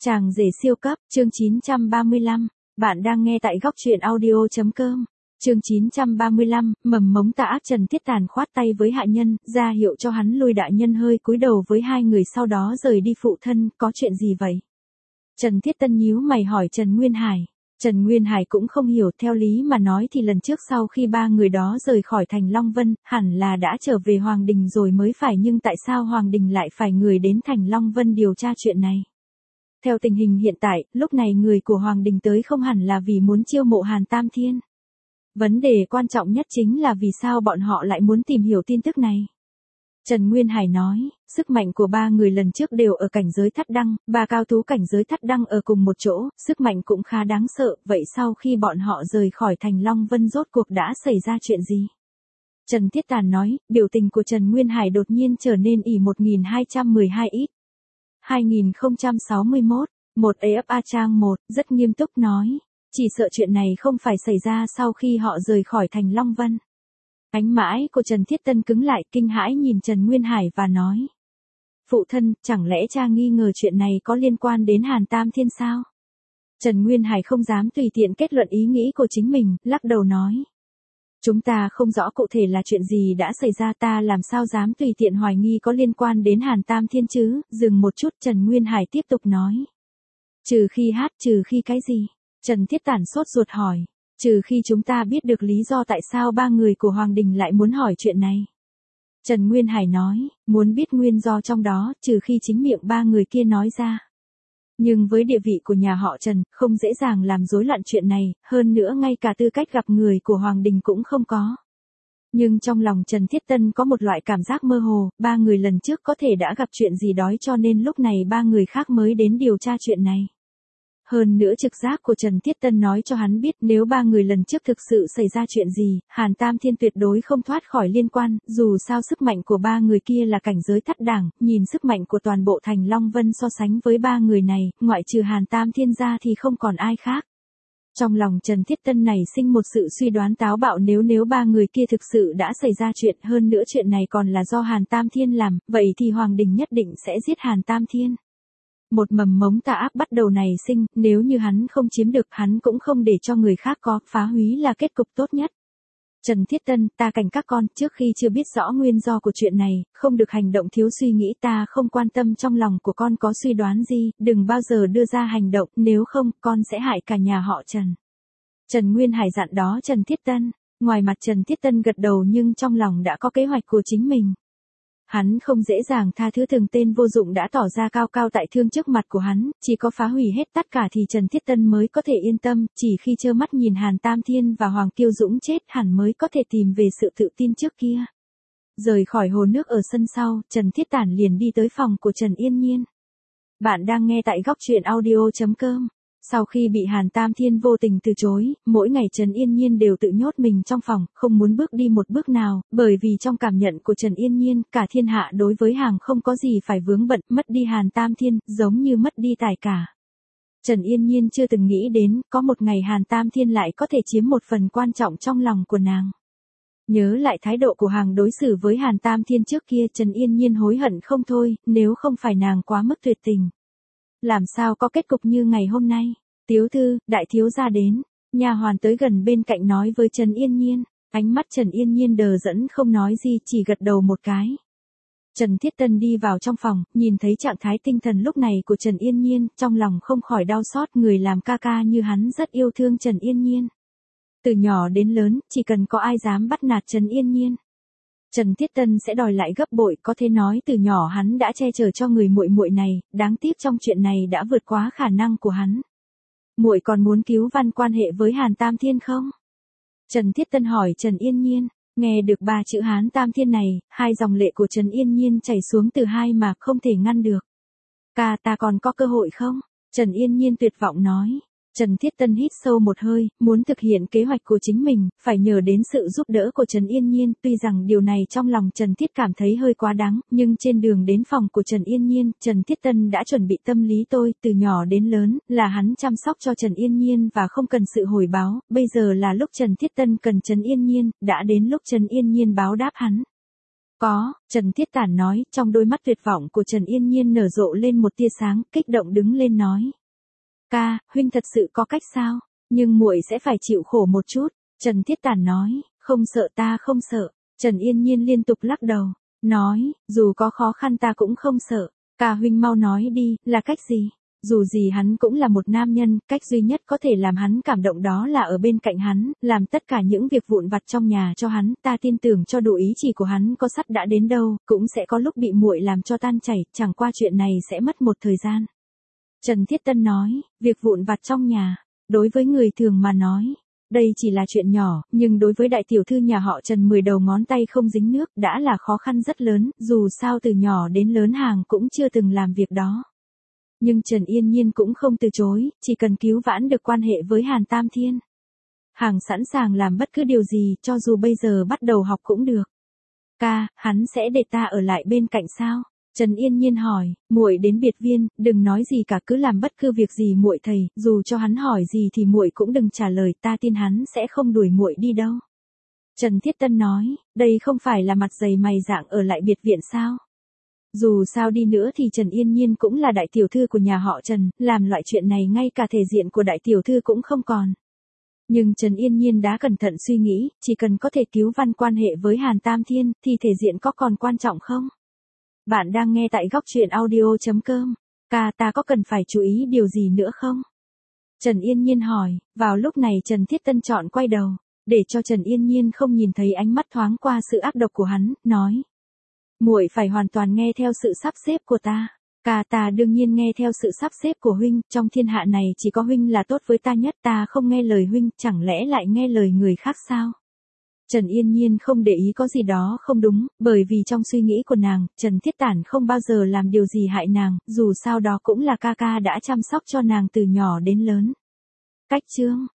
Chàng rể siêu cấp, chương 935, bạn đang nghe tại góc truyện audio.com. Chương 935, mầm mống tà ác. Trần Thiết Tàn khoát tay với hạ nhân, ra hiệu cho hắn lui. Đại nhân hơi cúi đầu với hai người sau đó rời đi. Phụ thân, có chuyện gì vậy? Trần Thiết Tân nhíu mày hỏi Trần Nguyên Hải. Trần Nguyên Hải cũng không hiểu, theo lý mà nói thì lần trước sau khi ba người đó rời khỏi thành Long Vân, hẳn là đã trở về Hoàng Đình rồi mới phải, nhưng tại sao Hoàng Đình lại phải người đến thành Long Vân điều tra chuyện này? Theo tình hình hiện tại, lúc này người của Hoàng Đình tới không hẳn là vì muốn chiêu mộ Hàn Tam Thiên. Vấn đề quan trọng nhất chính là vì sao bọn họ lại muốn tìm hiểu tin tức này. Trần Nguyên Hải nói, sức mạnh của ba người lần trước đều ở cảnh giới thất đăng, ba cao thú cảnh giới thất đăng ở cùng một chỗ, sức mạnh cũng khá đáng sợ, vậy sau khi bọn họ rời khỏi thành Long Vân rốt cuộc đã xảy ra chuyện gì? Trần Thiết Tàn nói, biểu tình của Trần Nguyên Hải đột nhiên trở nên ỉ 1212 ít. 2061, một AFA trang 1, rất nghiêm túc nói, chỉ sợ chuyện này không phải xảy ra sau khi họ rời khỏi thành Long Vân. Ánh mãi của Trần Thiết Tân cứng lại, kinh hãi nhìn Trần Nguyên Hải và nói. Phụ thân, chẳng lẽ cha nghi ngờ chuyện này có liên quan đến Hàn Tam Thiên sao? Trần Nguyên Hải không dám tùy tiện kết luận ý nghĩ của chính mình, lắc đầu nói. Chúng ta không rõ cụ thể là chuyện gì đã xảy ra, ta làm sao dám tùy tiện hoài nghi có liên quan đến Hàn Tam Thiên chứ? Dừng một chút, Trần Nguyên Hải tiếp tục nói. Trừ khi cái gì? Trần Thiết Tản sốt ruột hỏi. Trừ khi chúng ta biết được lý do tại sao ba người của Hoàng Đình lại muốn hỏi chuyện này. Trần Nguyên Hải nói, muốn biết nguyên do trong đó, trừ khi chính miệng ba người kia nói ra. Nhưng với địa vị của nhà họ Trần, không dễ dàng làm rối loạn chuyện này, hơn nữa ngay cả tư cách gặp người của Hoàng Đình cũng không có. Nhưng trong lòng Trần Thiết Tân có một loại cảm giác mơ hồ, ba người lần trước có thể đã gặp chuyện gì đó cho nên lúc này ba người khác mới đến điều tra chuyện này. Hơn nữa trực giác của Trần Thiết Tân nói cho hắn biết nếu ba người lần trước thực sự xảy ra chuyện gì, Hàn Tam Thiên tuyệt đối không thoát khỏi liên quan, dù sao sức mạnh của ba người kia là cảnh giới thất đẳng, nhìn sức mạnh của toàn bộ thành Long Vân so sánh với ba người này, ngoại trừ Hàn Tam Thiên ra thì không còn ai khác. Trong lòng Trần Thiết Tân này sinh một sự suy đoán táo bạo, nếu ba người kia thực sự đã xảy ra chuyện, hơn nữa chuyện này còn là do Hàn Tam Thiên làm, vậy thì Hoàng Đình nhất định sẽ giết Hàn Tam Thiên. Một mầm mống tà ác bắt đầu nảy sinh, nếu như hắn không chiếm được, hắn cũng không để cho người khác có, phá húy là kết cục tốt nhất. Trần Thiết Tân, ta cảnh các con, trước khi chưa biết rõ nguyên do của chuyện này, không được hành động thiếu suy nghĩ, ta không quan tâm trong lòng của con có suy đoán gì, đừng bao giờ đưa ra hành động, nếu không, con sẽ hại cả nhà họ Trần. Trần Nguyên Hải dặn đó Trần Thiết Tân, ngoài mặt Trần Thiết Tân gật đầu nhưng trong lòng đã có kế hoạch của chính mình. Hắn không dễ dàng tha thứ từng tên vô dụng đã tỏ ra cao cao tại thượng trước mặt của hắn, chỉ có phá hủy hết tất cả thì Trần Thiết Tân mới có thể yên tâm, chỉ khi trơ mắt nhìn Hàn Tam Thiên và Hoàng Kiêu Dũng chết hẳn mới có thể tìm về sự tự tin trước kia. Rời khỏi hồ nước ở sân sau, Trần Thiết Tản liền đi tới phòng của Trần Yên Nhiên. Bạn đang nghe tại góc truyện audio.com. Sau khi bị Hàn Tam Thiên vô tình từ chối, mỗi ngày Trần Yên Nhiên đều tự nhốt mình trong phòng, không muốn bước đi một bước nào, bởi vì trong cảm nhận của Trần Yên Nhiên, cả thiên hạ đối với hàng không có gì phải vướng bận, mất đi Hàn Tam Thiên, giống như mất đi tài cả. Trần Yên Nhiên chưa từng nghĩ đến, có một ngày Hàn Tam Thiên lại có thể chiếm một phần quan trọng trong lòng của nàng. Nhớ lại thái độ của hàng đối xử với Hàn Tam Thiên trước kia, Trần Yên Nhiên hối hận không thôi, nếu không phải nàng quá mức tuyệt tình. Làm sao có kết cục như ngày hôm nay? Tiếu thư, đại thiếu gia đến. Nha hoàn tới gần bên cạnh nói với Trần Yên Nhiên. Ánh mắt Trần Yên Nhiên đờ đẫn không nói gì, chỉ gật đầu một cái. Trần Thiết Tân đi vào trong phòng, nhìn thấy trạng thái tinh thần lúc này của Trần Yên Nhiên, trong lòng không khỏi đau xót, người làm ca ca như hắn rất yêu thương Trần Yên Nhiên. Từ nhỏ đến lớn, chỉ cần có ai dám bắt nạt Trần Yên Nhiên, Trần Thiết Tân sẽ đòi lại gấp bội, có thể nói từ nhỏ hắn đã che chở cho người muội muội này, đáng tiếc trong chuyện này đã vượt quá khả năng của hắn. Muội còn muốn cứu van quan hệ với Hàn Tam Thiên không? Trần Thiết Tân hỏi Trần Yên Nhiên, nghe được ba chữ Hàn Tam Thiên này, hai dòng lệ của Trần Yên Nhiên chảy xuống từ hai mà không thể ngăn được. Ca, ta còn có cơ hội không? Trần Yên Nhiên tuyệt vọng nói. Trần Thiết Tân hít sâu một hơi, muốn thực hiện kế hoạch của chính mình, phải nhờ đến sự giúp đỡ của Trần Yên Nhiên, tuy rằng điều này trong lòng Trần Thiết cảm thấy hơi quá đáng, nhưng trên đường đến phòng của Trần Yên Nhiên, Trần Thiết Tân đã chuẩn bị tâm lý tôi, từ nhỏ đến lớn, là hắn chăm sóc cho Trần Yên Nhiên và không cần sự hồi báo, bây giờ là lúc Trần Thiết Tân cần Trần Yên Nhiên, đã đến lúc Trần Yên Nhiên báo đáp hắn. Có, Trần Thiết Tản nói, trong đôi mắt tuyệt vọng của Trần Yên Nhiên nở rộ lên một tia sáng, kích động đứng lên nói. Ca, huynh thật sự có cách sao? Nhưng muội sẽ phải chịu khổ một chút. Trần Thiết Tản nói, không sợ ta không sợ. Trần Yên Nhiên liên tục lắc đầu, nói, dù có khó khăn ta cũng không sợ. Ca huynh mau nói đi, là cách gì? Dù gì hắn cũng là một nam nhân, cách duy nhất có thể làm hắn cảm động đó là ở bên cạnh hắn, làm tất cả những việc vụn vặt trong nhà cho hắn, ta tin tưởng cho đủ ý chỉ của hắn có sắt đã đến đâu, cũng sẽ có lúc bị muội làm cho tan chảy, chẳng qua chuyện này sẽ mất một thời gian. Trần Thiết Tân nói, việc vụn vặt trong nhà, đối với người thường mà nói, đây chỉ là chuyện nhỏ, nhưng đối với đại tiểu thư nhà họ Trần 10 đầu ngón tay không dính nước đã là khó khăn rất lớn, dù sao từ nhỏ đến lớn hàng cũng chưa từng làm việc đó. Nhưng Trần Yên Nhiên cũng không từ chối, chỉ cần cứu vãn được quan hệ với Hàn Tam Thiên. Hàng sẵn sàng làm bất cứ điều gì, cho dù bây giờ bắt đầu học cũng được. Ca, hắn sẽ để ta ở lại bên cạnh sao? Trần Yên Nhiên hỏi, muội đến biệt viên, đừng nói gì cả, cứ làm bất cứ việc gì muội thầy, dù cho hắn hỏi gì thì muội cũng đừng trả lời, ta tin hắn sẽ không đuổi muội đi đâu. Trần Thiết Tân nói, đây không phải là mặt dày mày rạng ở lại biệt viện sao? Dù sao đi nữa thì Trần Yên Nhiên cũng là đại tiểu thư của nhà họ Trần, làm loại chuyện này ngay cả thể diện của đại tiểu thư cũng không còn. Nhưng Trần Yên Nhiên đã cẩn thận suy nghĩ, chỉ cần có thể cứu vãn quan hệ với Hàn Tam Thiên, thì thể diện có còn quan trọng không? Bạn đang nghe tại góc truyện audio.com. Ca, ta có cần phải chú ý điều gì nữa không? Trần Yên Nhiên hỏi, vào lúc này Trần Thiết Tân chọn quay đầu, để cho Trần Yên Nhiên không nhìn thấy ánh mắt thoáng qua sự ác độc của hắn, nói. Muội phải hoàn toàn nghe theo sự sắp xếp của ta. Ca, ta đương nhiên nghe theo sự sắp xếp của huynh, trong thiên hạ này chỉ có huynh là tốt với ta nhất, ta không nghe lời huynh, chẳng lẽ lại nghe lời người khác sao? Trần Yên Nhiên không để ý có gì đó không đúng, bởi vì trong suy nghĩ của nàng, Trần Thiết Tản không bao giờ làm điều gì hại nàng, dù sao đó cũng là ca ca đã chăm sóc cho nàng từ nhỏ đến lớn. Cách chương